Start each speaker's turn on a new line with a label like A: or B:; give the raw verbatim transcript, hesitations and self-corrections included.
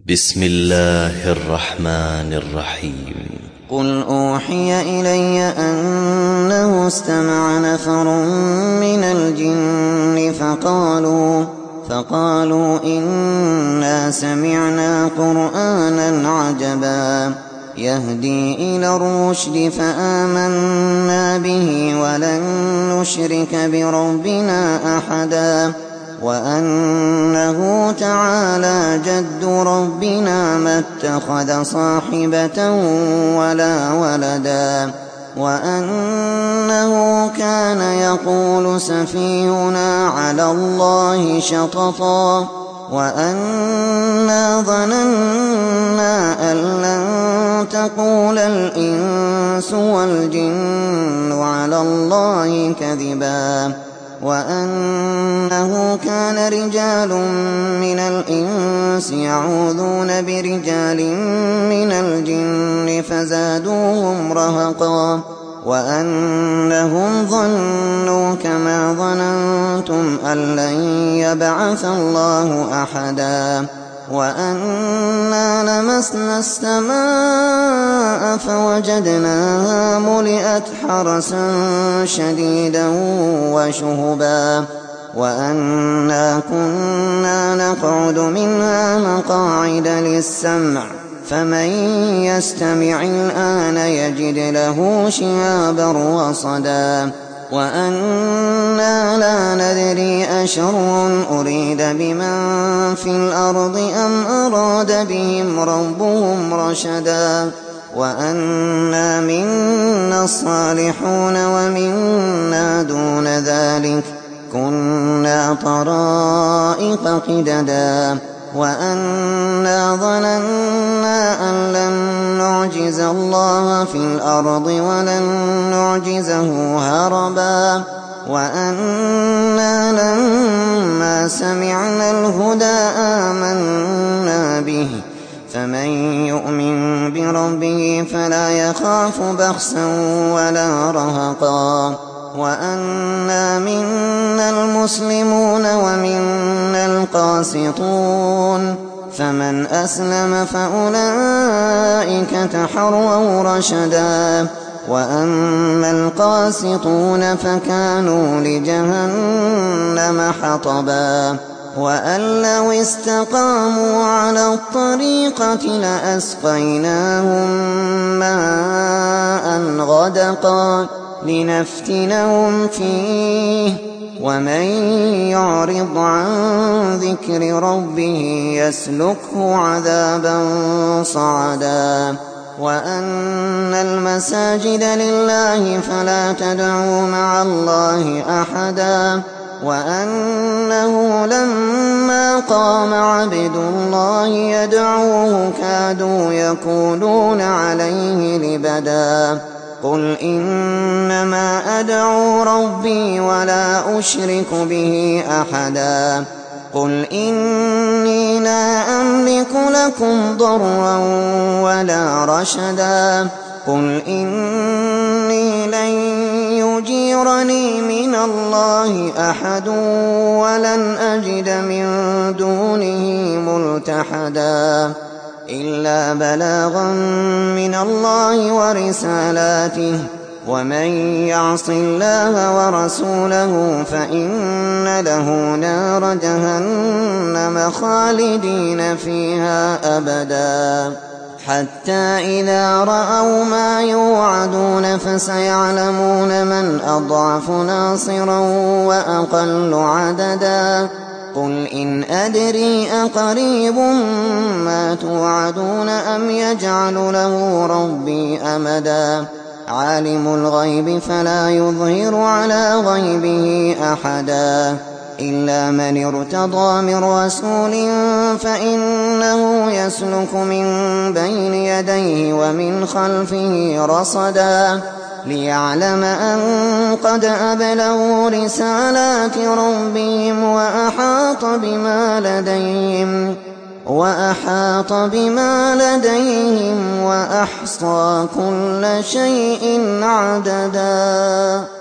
A: بسم الله الرحمن الرحيم.
B: قل أوحي إلي أنه استمع نفر من الجن فقالوا, فقالوا إنا سمعنا قرآنا عجبا يهدي إلى الرشد فآمنا به ولن نشرك بربنا أحدا وأنه تعالى جد ربنا ما اتخذ صاحبة ولا ولدا وأنه كان يقول سفيهنا على الله شططا وأنا ظننا أن لن تقول الإنس والجن على الله كذبا وأنه كان رجال من الإنس يعوذون برجال من الجن فزادوهم رهقا وأنهم ظنوا كما ظننتم أن لن يبعث الله أحدا وأنا لمسنا السماء فوجدناها ملئت حرسا شديدا وشهبا وأنا كنا نقعد منها مقاعد للسمع فمن يستمع الآن يجد له شهابا رصدا وأنا لا ندري أشر أريد بمن في الأرض أم أراد بهم ربهم رشدا وأنا منا الصالحون ومنا دون ذلك كنا طرائق قددا وأنا ظننا أن لن نعجز الله في الأرض ولن نعجزه هربا وأنا لما سمعنا الهدى آمنا به فمن يؤمن بربه فلا يخاف بخسا ولا رهقا وأنا منا المسلمون ومنا القاسطون فمن أسلم فأولئك تحروا رشدا وأما القاسطون فكانوا لجهنم حطبا وأن لو استقاموا على الطريقة لأسقيناهم ماء غدقا لنفتنهم فيه ومن يعرض عن ذكر ربه يسلكه عذابا صعدا وأن المساجد لله فلا تدعوا مع الله أحدا وأنه لما قام عبد الله يدعوه كادوا يكونون عليه لبدا قل إنما أدعو ربي ولا أشرك به أحدا قل إني لا أملك لكم ضرا ولا رشدا قل إني لن يجيرني من الله أحد ولن أجد من دونه ملتحدا إلا بلاغا من الله ورسالاته ومن يعص الله ورسوله فإن له نار جهنم خالدين فيها أبدا حتى إذا رأوا ما يوعدون فسيعلمون من أضعف ناصرا وأقل عددا قل إن أدري أقريب ما توعدون أم يجعل له ربي أمدا عالم الغيب فلا يظهر على غيبه أحدا إلا من ارتضى من رسول فإنه يسلك من بين يديه ومن خلفه رصدا ليعلم أن قد أبلغوا رسالات ربهم وأحاط بما لديهم وأحاط بما لديهم وأحصى كل شيء عددا.